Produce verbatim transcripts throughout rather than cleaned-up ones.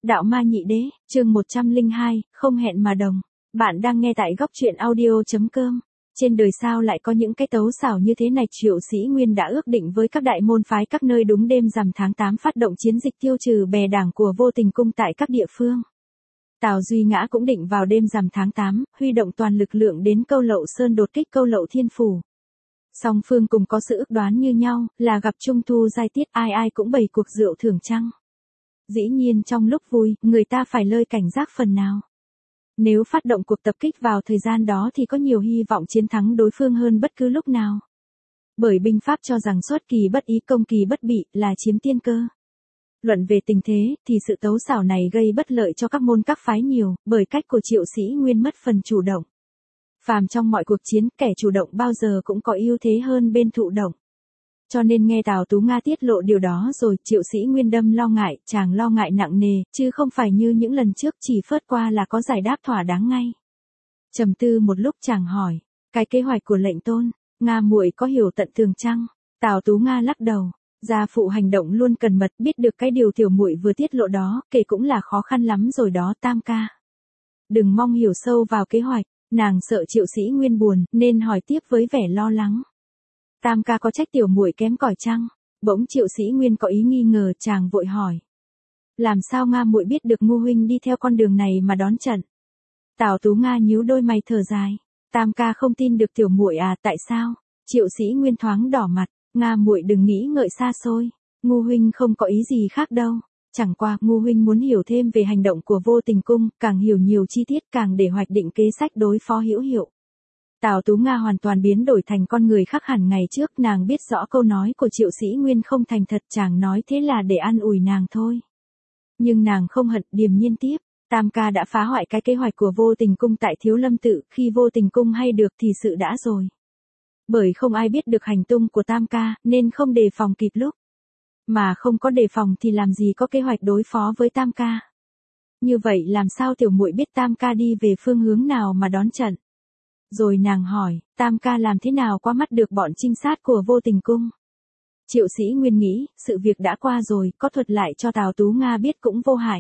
Đạo ma nhị đế, chương một trăm lẻ hai, không hẹn mà đồng. Bạn đang nghe tại góc truyện audio.com. Trên đời sao lại có những cái tấu xảo như thế này? Triệu Sĩ Nguyên đã ước định với các đại môn phái các nơi đúng đêm rằm tháng tám phát động chiến dịch tiêu trừ bè đảng của Vô Tình Cung tại các địa phương. Tào Duy Ngã cũng định vào đêm rằm tháng tám, huy động toàn lực lượng đến Câu Lậu Sơn đột kích Câu Lậu Thiên Phủ. Song phương cùng có sự ước đoán như nhau, là gặp trung thu giai tiết, ai ai cũng bày cuộc rượu thưởng trăng. Dĩ nhiên trong lúc vui, người ta phải lơi cảnh giác phần nào. Nếu phát động cuộc tập kích vào thời gian đó thì có nhiều hy vọng chiến thắng đối phương hơn bất cứ lúc nào. Bởi binh pháp cho rằng xuất kỳ bất ý công kỳ bất bị là chiếm tiên cơ. Luận về tình thế thì sự tấu xảo này gây bất lợi cho các môn các phái nhiều, bởi cách của Triệu Sĩ Nguyên mất phần chủ động. Phàm trong mọi cuộc chiến, kẻ chủ động bao giờ cũng có ưu thế hơn bên thụ động. Cho nên nghe Tào Tú Nga tiết lộ điều đó rồi, Triệu Sĩ Nguyên đâm lo ngại, chàng lo ngại nặng nề, chứ không phải như những lần trước chỉ phớt qua là có giải đáp thỏa đáng ngay. Trầm tư một lúc chàng hỏi, cái kế hoạch của lệnh tôn, Nga muội có hiểu tận tường chăng? Tào Tú Nga lắc đầu, gia phụ hành động luôn cần mật, biết được cái điều tiểu muội vừa tiết lộ đó, kể cũng là khó khăn lắm rồi đó Tam ca. Đừng mong hiểu sâu vào kế hoạch, nàng sợ Triệu Sĩ Nguyên buồn, nên hỏi tiếp với vẻ lo lắng. Tam ca có trách tiểu muội kém cỏi chăng? Bỗng Triệu Sĩ Nguyên có ý nghi ngờ, chàng vội hỏi. Làm sao Nga muội biết được Ngô huynh đi theo con đường này mà đón trận? Tào Tú Nga nhíu đôi mày thở dài. Tam ca không tin được tiểu muội à, tại sao? Triệu Sĩ Nguyên thoáng đỏ mặt, Nga muội đừng nghĩ ngợi xa xôi. Ngô huynh không có ý gì khác đâu. Chẳng qua Ngô huynh muốn hiểu thêm về hành động của Vô Tình Cung, càng hiểu nhiều chi tiết càng để hoạch định kế sách đối phó hữu hiệu. Tào Tú Nga hoàn toàn biến đổi thành con người khác hẳn ngày trước, nàng biết rõ câu nói của Triệu Sĩ Nguyên không thành thật, chàng nói thế là để an ủi nàng thôi. Nhưng nàng không hận, điềm nhiên tiếp, Tam ca đã phá hoại cái kế hoạch của Vô Tình Cung tại Thiếu Lâm Tự, khi Vô Tình Cung hay được thì sự đã rồi. Bởi không ai biết được hành tung của Tam ca, nên không đề phòng kịp lúc. Mà không có đề phòng thì làm gì có kế hoạch đối phó với Tam ca. Như vậy làm sao tiểu muội biết Tam ca đi về phương hướng nào mà đón trận? Rồi nàng hỏi, Tam ca làm thế nào qua mắt được bọn trinh sát của Vô Tình Cung? Triệu Sĩ Nguyên nghĩ, sự việc đã qua rồi, có thuật lại cho Tào Tú Nga biết cũng vô hại.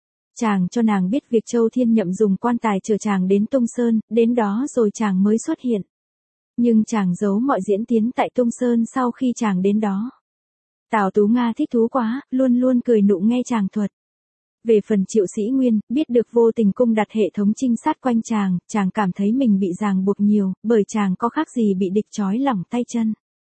Chàng cho nàng biết việc Châu Thiên Nhậm dùng quan tài chờ chàng đến Tung Sơn, đến đó rồi chàng mới xuất hiện. Nhưng chàng giấu mọi diễn tiến tại Tung Sơn sau khi chàng đến đó. Tào Tú Nga thích thú quá, luôn luôn cười nụ nghe chàng thuật. Về phần Triệu Sĩ Nguyên, biết được Vô Tình Cung đặt hệ thống trinh sát quanh chàng, chàng cảm thấy mình bị ràng buộc nhiều, bởi chàng có khác gì bị địch trói lỏng tay chân.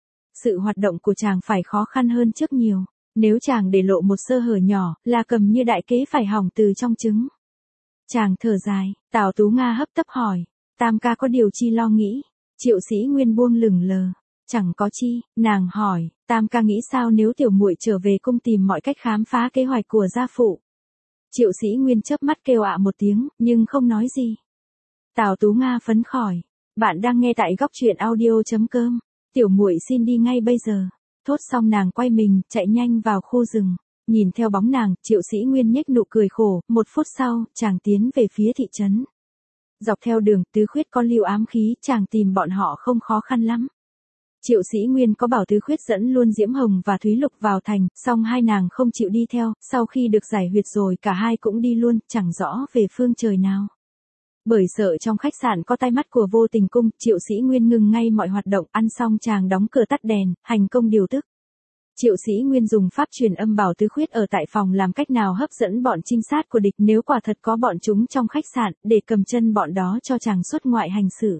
Sự hoạt động của chàng phải khó khăn hơn trước nhiều, nếu chàng để lộ một sơ hở nhỏ, là cầm như đại kế phải hỏng từ trong trứng. Chàng thở dài, Tào Tú Nga hấp tấp hỏi, Tam ca có điều chi lo nghĩ? Triệu Sĩ Nguyên buông lửng lờ, chẳng có chi, nàng hỏi, Tam ca nghĩ sao nếu tiểu muội trở về cung tìm mọi cách khám phá kế hoạch của gia phụ? Triệu Sĩ Nguyên chớp mắt kêu ạ một tiếng, nhưng không nói gì. Tào Tú Nga phấn khởi, bạn đang nghe tại góc truyện audio.com, tiểu muội xin đi ngay bây giờ. Thốt xong nàng quay mình, chạy nhanh vào khu rừng. Nhìn theo bóng nàng, Triệu Sĩ Nguyên nhếch nụ cười khổ, một phút sau, chàng tiến về phía thị trấn. Dọc theo đường, Tứ Khuyết có lưu ám khí, chàng tìm bọn họ không khó khăn lắm. Triệu Sĩ Nguyên có bảo Tứ Khuyết dẫn luôn Diễm Hồng và Thúy Lục vào thành, song hai nàng không chịu đi theo, sau khi được giải huyệt rồi cả hai cũng đi luôn, chẳng rõ về phương trời nào. Bởi sợ trong khách sạn có tai mắt của Vô Tình Cung, Triệu Sĩ Nguyên ngừng ngay mọi hoạt động, ăn xong chàng đóng cửa tắt đèn, hành công điều tức. Triệu Sĩ Nguyên dùng pháp truyền âm bảo Tứ Khuyết ở tại phòng làm cách nào hấp dẫn bọn trinh sát của địch nếu quả thật có bọn chúng trong khách sạn, để cầm chân bọn đó cho chàng xuất ngoại hành xử.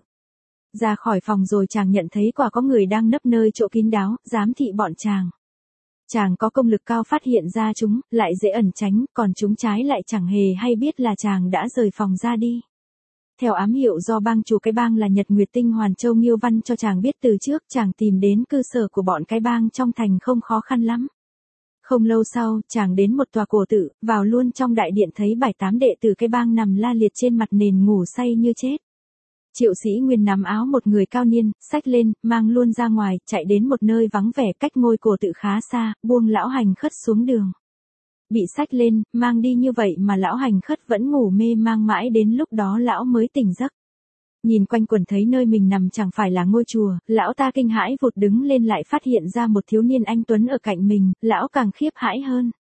Ra khỏi phòng rồi chàng nhận thấy quả có người đang nấp nơi chỗ kín đáo, giám thị bọn chàng. Chàng có công lực cao phát hiện ra chúng, lại dễ ẩn tránh, còn chúng trái lại chẳng hề hay biết là chàng đã rời phòng ra đi. Theo ám hiệu do bang chủ cái bang là Nhật Nguyệt Tinh Hoàn Châu Nghiêu Văn cho chàng biết từ trước, chàng tìm đến cơ sở của bọn cái bang trong thành không khó khăn lắm. Không lâu sau, chàng đến một tòa cổ tự, vào luôn trong đại điện thấy bảy tám đệ tử cái bang nằm la liệt trên mặt nền ngủ say như chết. Triệu Sĩ Nguyên nắm áo một người cao niên, xách lên, mang luôn ra ngoài, chạy đến một nơi vắng vẻ cách ngôi cổ tự khá xa, buông lão hành khất xuống đường. Bị xách lên, mang đi như vậy mà lão hành khất vẫn ngủ mê mang mãi đến lúc đó lão mới tỉnh giấc. Nhìn quanh quần thấy nơi mình nằm chẳng phải là ngôi chùa, lão ta kinh hãi vụt đứng lên lại phát hiện ra một thiếu niên anh tuấn ở cạnh mình, lão càng khiếp hãi hơn.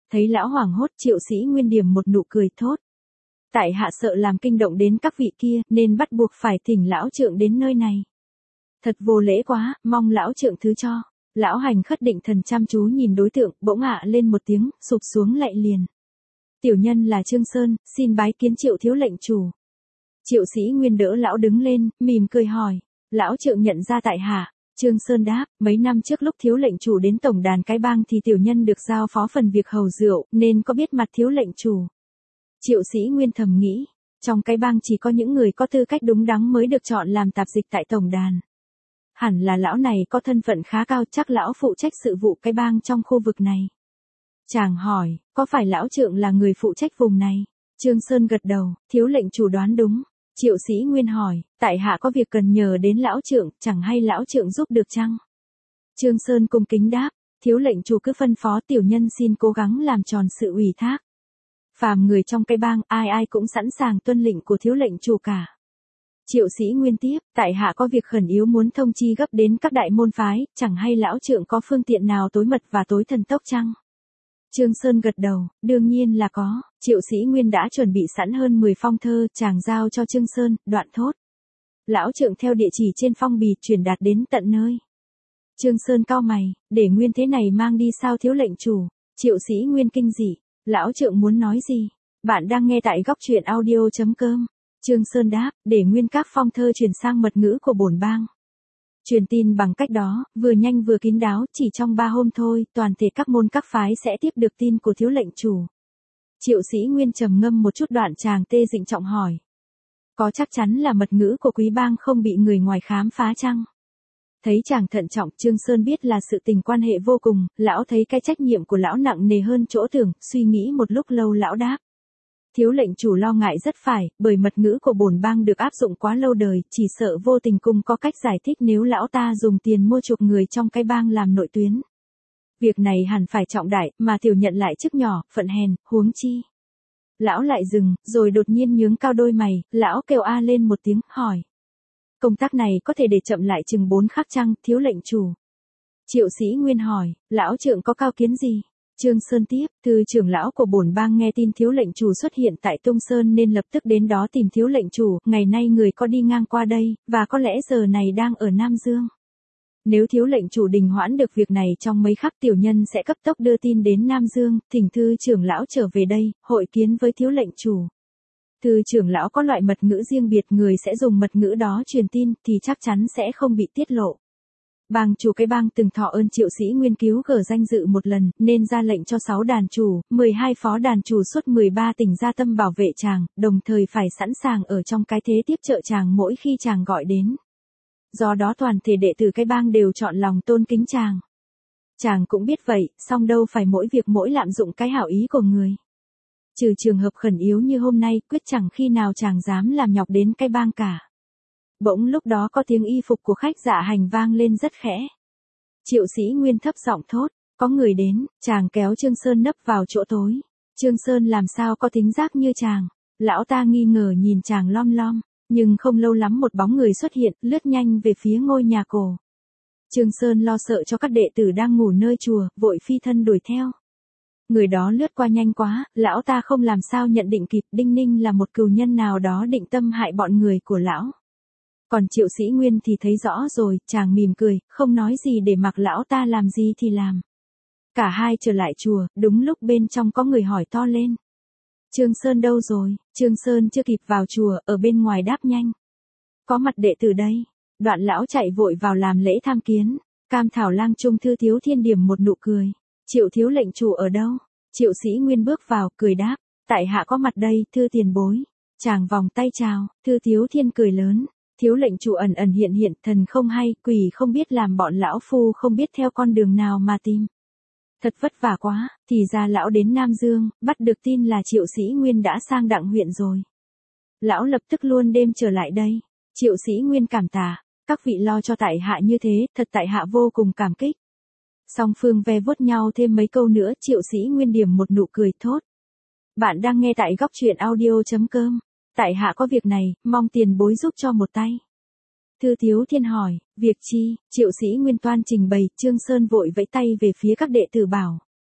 Thấy lão hoảng hốt, Triệu Sĩ Nguyên điểm một nụ cười thốt. Tại hạ sợ làm kinh động đến các vị kia, nên bắt buộc phải thỉnh lão trượng đến nơi này. Thật vô lễ quá, mong lão trượng thứ cho. Lão hành khất định thần chăm chú nhìn đối tượng, bỗng ạ lên một tiếng, sụp xuống lạy liền. Tiểu nhân là Trương Sơn, xin bái kiến Triệu thiếu lệnh chủ. Triệu Sĩ Nguyên đỡ lão đứng lên, mỉm cười hỏi. Lão trượng nhận ra tại hạ. Trương Sơn đáp, mấy năm trước lúc thiếu lệnh chủ đến tổng đàn cái bang thì tiểu nhân được giao phó phần việc hầu rượu, nên có biết mặt thiếu lệnh chủ. Triệu Sĩ Nguyên thầm nghĩ, trong cái bang chỉ có những người có tư cách đúng đắn mới được chọn làm tạp dịch tại tổng đàn. Hẳn là lão này có thân phận khá cao, chắc lão phụ trách sự vụ cái bang trong khu vực này. Chàng hỏi, có phải lão trượng là người phụ trách vùng này? Trương Sơn gật đầu, thiếu lệnh chủ đoán đúng. Triệu Sĩ Nguyên hỏi, tại hạ có việc cần nhờ đến lão trượng, chẳng hay lão trượng giúp được chăng? Trương Sơn cung kính đáp, thiếu lệnh chủ cứ phân phó, tiểu nhân xin cố gắng làm tròn sự ủy thác. Phàm người trong cái bang, ai ai cũng sẵn sàng tuân lệnh của thiếu lệnh chủ cả. Triệu Sĩ Nguyên tiếp, tại hạ có việc khẩn yếu muốn thông chi gấp đến các đại môn phái, chẳng hay lão trượng có phương tiện nào tối mật và tối thần tốc chăng? Trương Sơn gật đầu, đương nhiên là có. Triệu Sĩ Nguyên đã chuẩn bị sẵn hơn mười phong thơ, chàng giao cho Trương Sơn, đoạn thốt. Lão trượng theo địa chỉ trên phong bì truyền đạt đến tận nơi. Trương Sơn cau mày, để nguyên thế này mang đi sao thiếu lệnh chủ? Triệu Sĩ Nguyên kinh dị, lão trượng muốn nói gì? Bạn đang nghe tại góc truyện audio chấm com. Trương Sơn đáp, để nguyên các phong thơ truyền sang mật ngữ của bổn bang. Truyền tin bằng cách đó, vừa nhanh vừa kín đáo, chỉ trong ba hôm thôi, toàn thể các môn các phái sẽ tiếp được tin của thiếu lệnh chủ. Triệu Sĩ Nguyên trầm ngâm một chút, đoạn chàng tê dịnh trọng hỏi. Có chắc chắn là mật ngữ của quý bang không bị người ngoài khám phá chăng? Thấy chàng thận trọng, Trương Sơn biết là sự tình quan hệ vô cùng, lão thấy cái trách nhiệm của lão nặng nề hơn chỗ tưởng, suy nghĩ một lúc lâu lão đáp. Thiếu lệnh chủ lo ngại rất phải, bởi mật ngữ của bổn bang được áp dụng quá lâu đời, chỉ sợ vô tình cung có cách giải thích nếu lão ta dùng tiền mua chuộc người trong cái bang làm nội tuyến. Việc này hẳn phải trọng đại, mà tiểu nhận lại chức nhỏ, phận hèn, huống chi. Lão lại dừng, rồi đột nhiên nhướng cao đôi mày, lão kêu a lên một tiếng, hỏi. Công tác này có thể để chậm lại chừng bốn khắc chăng, thiếu lệnh chủ? Triệu Sĩ Nguyên hỏi, lão trượng có cao kiến gì? Trương Sơn tiếp, thư trưởng lão của bổn bang nghe tin thiếu lệnh chủ xuất hiện tại Tung Sơn nên lập tức đến đó tìm thiếu lệnh chủ, ngày nay người có đi ngang qua đây, và có lẽ giờ này đang ở Nam Dương. Nếu thiếu lệnh chủ đình hoãn được việc này trong mấy khắc, tiểu nhân sẽ cấp tốc đưa tin đến Nam Dương, thỉnh thư trưởng lão trở về đây, hội kiến với thiếu lệnh chủ. Thư trưởng lão có loại mật ngữ riêng biệt, người sẽ dùng mật ngữ đó truyền tin thì chắc chắn sẽ không bị tiết lộ. Bang chủ cái bang từng thọ ơn Triệu Sĩ Nguyên cứu gỡ danh dự một lần, nên ra lệnh cho sáu đàn chủ, mười hai phó đàn chủ suốt mười ba tỉnh gia tâm bảo vệ chàng, đồng thời phải sẵn sàng ở trong cái thế tiếp trợ chàng mỗi khi chàng gọi đến. Do đó toàn thể đệ tử cái bang đều chọn lòng tôn kính chàng. Chàng cũng biết vậy, song đâu phải mỗi việc mỗi lạm dụng cái hảo ý của người. Trừ trường hợp khẩn yếu như hôm nay, quyết chẳng khi nào chàng dám làm nhọc đến cái bang cả. Bỗng lúc đó có tiếng y phục của khách dạ hành vang lên rất khẽ. Triệu Sĩ Nguyên thấp giọng thốt, có người đến, chàng kéo Trương Sơn nấp vào chỗ tối. Trương Sơn làm sao có thính giác như chàng, lão ta nghi ngờ nhìn chàng lom lom, nhưng không lâu lắm một bóng người xuất hiện, lướt nhanh về phía ngôi nhà cổ. Trương Sơn lo sợ cho các đệ tử đang ngủ nơi chùa, vội phi thân đuổi theo. Người đó lướt qua nhanh quá, lão ta không làm sao nhận định kịp, đinh ninh là một cừu nhân nào đó định tâm hại bọn người của lão. Còn Triệu Sĩ Nguyên thì thấy rõ rồi, chàng mỉm cười, không nói gì để mặc lão ta làm gì thì làm. Cả hai trở lại chùa, đúng lúc bên trong có người hỏi to lên. Trương Sơn đâu rồi? Trương Sơn chưa kịp vào chùa, ở bên ngoài đáp nhanh. Có mặt đệ tử đây. Đoạn lão chạy vội vào làm lễ tham kiến. Cam Thảo Lang Trung Thư Thiếu Thiên điểm một nụ cười. Triệu thiếu lệnh chủ ở đâu? Triệu Sĩ Nguyên bước vào, cười đáp. Tại hạ có mặt đây, thưa tiền bối. Chàng vòng tay chào, Thư Thiếu Thiên cười lớn. Thiếu lệnh chủ ẩn ẩn hiện hiện, thần không hay, quỷ không biết, làm bọn lão phu không biết theo con đường nào mà tìm. Thật vất vả quá, thì ra lão đến Nam Dương, bắt được tin là Triệu Sĩ Nguyên đã sang Đặng huyện rồi. Lão lập tức luôn đêm trở lại đây. Triệu Sĩ Nguyên cảm tạ, các vị lo cho tại hạ như thế, thật tại hạ vô cùng cảm kích. Song phương ve vuốt nhau thêm mấy câu nữa, Triệu Sĩ Nguyên điểm một nụ cười thốt. Bạn đang nghe tại góc truyện audio chấm com. Tại hạ có việc này, mong tiền bối giúp cho một tay. Thư Thiếu Thiên hỏi, việc chi? Triệu Sĩ Nguyên toan trình bày, Trương Sơn vội vẫy tay về phía các đệ tử bảo.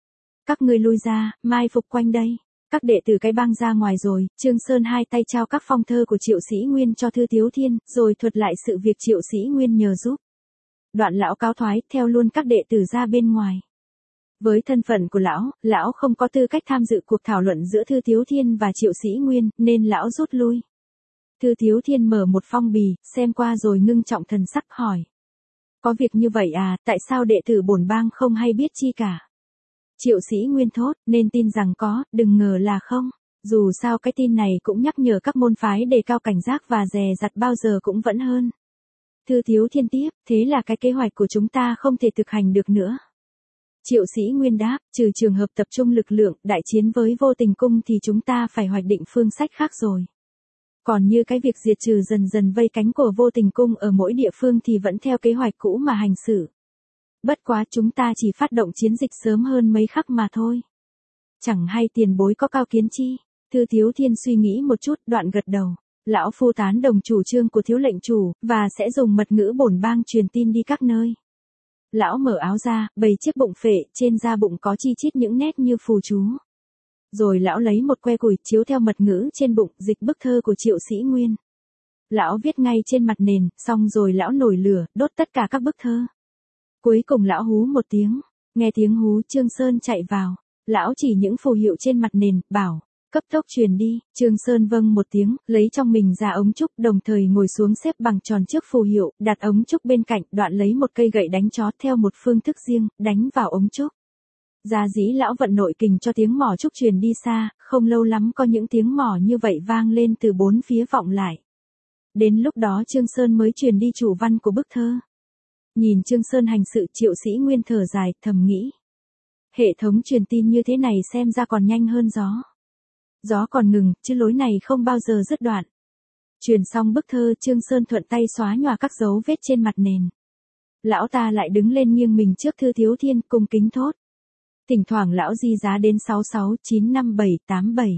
Các ngươi lui ra, mai phục quanh đây. Các đệ tử cái bang ra ngoài rồi, Trương Sơn hai tay trao các phong thơ của Triệu Sĩ Nguyên cho Thư Thiếu Thiên, rồi thuật lại sự việc Triệu Sĩ Nguyên nhờ giúp. Đoạn lão cáo thoái, theo luôn các đệ tử ra bên ngoài. Với thân phận của lão, lão không có tư cách tham dự cuộc thảo luận giữa Thư Thiếu Thiên và Triệu Sĩ Nguyên, nên lão rút lui. Thư Thiếu Thiên mở một phong bì, xem qua rồi ngưng trọng thần sắc hỏi. Có việc như vậy à, tại sao đệ tử bổn bang không hay biết chi cả? Triệu Sĩ Nguyên thốt, nên tin rằng có, đừng ngờ là không. Dù sao cái tin này cũng nhắc nhở các môn phái đề cao cảnh giác và dè dặt bao giờ cũng vẫn hơn. Thư Thiếu Thiên tiếp, thế là cái kế hoạch của chúng ta không thể thực hành được nữa. Triệu Sĩ Nguyên đáp, trừ trường hợp tập trung lực lượng, đại chiến với Vô Tình Cung thì chúng ta phải hoạch định phương sách khác rồi. Còn như cái việc diệt trừ dần dần vây cánh của Vô Tình Cung ở mỗi địa phương thì vẫn theo kế hoạch cũ mà hành xử. Bất quá chúng ta chỉ phát động chiến dịch sớm hơn mấy khắc mà thôi. Chẳng hay tiền bối có cao kiến chi? Thư Thiếu Thiên suy nghĩ một chút, đoạn gật đầu. Lão phu tán đồng chủ trương của thiếu lệnh chủ, và sẽ dùng mật ngữ bổn bang truyền tin đi các nơi. Lão mở áo ra, bày chiếc bụng phệ, trên da bụng có chi chít những nét như phù chú. Rồi lão lấy một que củi chiếu theo mật ngữ trên bụng, dịch bức thơ của Triệu Sĩ Nguyên. Lão viết ngay trên mặt nền, xong rồi lão nổi lửa, đốt tất cả các bức thơ. Cuối cùng lão hú một tiếng, nghe tiếng hú Trương Sơn chạy vào. Lão chỉ những phù hiệu trên mặt nền, bảo, cấp tốc truyền đi. Trương Sơn vâng một tiếng, lấy trong mình ra ống trúc, đồng thời ngồi xuống xếp bằng tròn trước phù hiệu, đặt ống trúc bên cạnh, đoạn lấy một cây gậy đánh chó theo một phương thức riêng, đánh vào ống trúc. Gia dĩ lão vận nội kình cho tiếng mỏ trúc truyền đi xa, không lâu lắm có những tiếng mỏ như vậy vang lên từ bốn phía vọng lại. Đến lúc đó Trương Sơn mới truyền đi chủ văn của bức thơ. Nhìn Trương Sơn hành sự, Triệu Sĩ Nguyên thở dài, thầm nghĩ. Hệ thống truyền tin như thế này xem ra còn nhanh hơn gió. Gió còn ngừng, chứ lối này không bao giờ dứt đoạn. Truyền xong bức thơ, Trương Sơn thuận tay xóa nhòa các dấu vết trên mặt nền. Lão ta lại đứng lên nghiêng mình trước Thư Thiếu Thiên, cung kính thốt. Thỉnh thoảng lão di giá đến sáu sáu chín năm bảy tám bảy.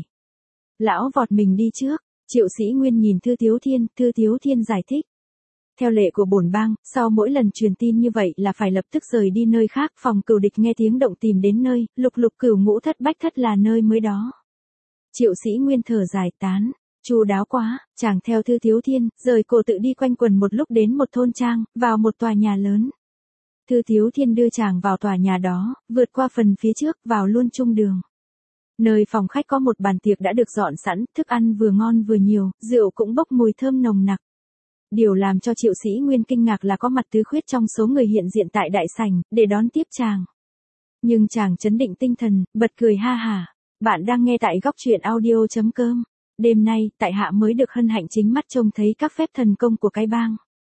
Lão vọt mình đi trước. Triệu Sĩ Nguyên nhìn Thư Thiếu Thiên, Thư Thiếu Thiên giải thích. Theo lệ của bổn bang, sau mỗi lần truyền tin như vậy là phải lập tức rời đi nơi khác, phòng cửu địch nghe tiếng động tìm đến nơi, lục lục cửu ngũ thất bách thất là nơi mới đó. Triệu Sĩ Nguyên thở dài tán, chu đáo quá. Chàng theo Thư Thiếu Thiên, rời cổ tự đi quanh quần một lúc đến một thôn trang, vào một tòa nhà lớn. Thư Thiếu Thiên đưa chàng vào tòa nhà đó, vượt qua phần phía trước, vào luôn trung đường. Nơi phòng khách có một bàn tiệc đã được dọn sẵn, thức ăn vừa ngon vừa nhiều, rượu cũng bốc mùi thơm nồng nặc. Điều làm cho Triệu Sĩ Nguyên kinh ngạc là có mặt tứ khuyết trong số người hiện diện tại đại sảnh, để đón tiếp chàng. Nhưng chàng trấn định tinh thần, bật cười ha hả. Bạn đang nghe tại góc truyện audio chấm com. Đêm nay, tại hạ mới được hân hạnh chính mắt trông thấy các phép thần công của cái bang.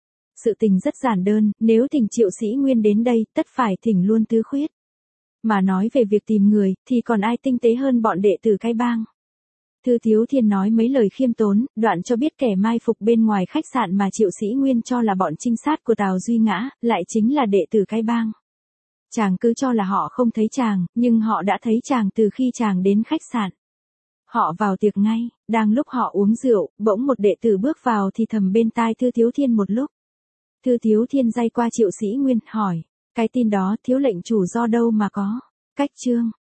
Sự tình rất giản đơn, nếu thỉnh Triệu Sĩ Nguyên đến đây, tất phải thỉnh luôn tứ khuyết. Mà nói về việc tìm người, thì còn ai tinh tế hơn bọn đệ tử cái bang. Thư Thiếu Thiên nói mấy lời khiêm tốn, đoạn cho biết kẻ mai phục bên ngoài khách sạn mà Triệu Sĩ Nguyên cho là bọn trinh sát của Tào Duy Ngã, lại chính là đệ tử cái bang. Chàng cứ cho là họ không thấy chàng, nhưng họ đã thấy chàng từ khi chàng đến khách sạn. Họ vào tiệc ngay, đang lúc họ uống rượu, bỗng một đệ tử bước vào thì thầm bên tai Thư Thiếu Thiên một lúc. Thư Thiếu Thiên day qua Triệu Sĩ Nguyên, hỏi, cái tin đó thiếu lệnh chủ do đâu mà có? Cách chương.